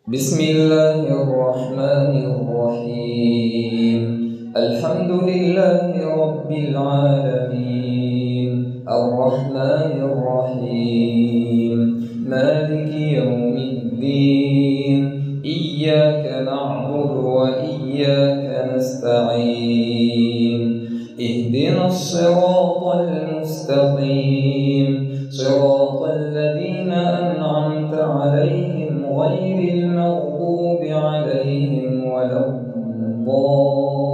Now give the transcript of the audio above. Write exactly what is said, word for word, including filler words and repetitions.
بسم الله الرحمن الرحيم. الحمد لله رب العالمين، الرحمن الرحيم، مالك يوم الدين، إياك نعبد وإياك نستعين، اهدنا الصراط المستقيم، صراط الذين أنعمت عليهم غير المغضوب عليهم ولا الضالين.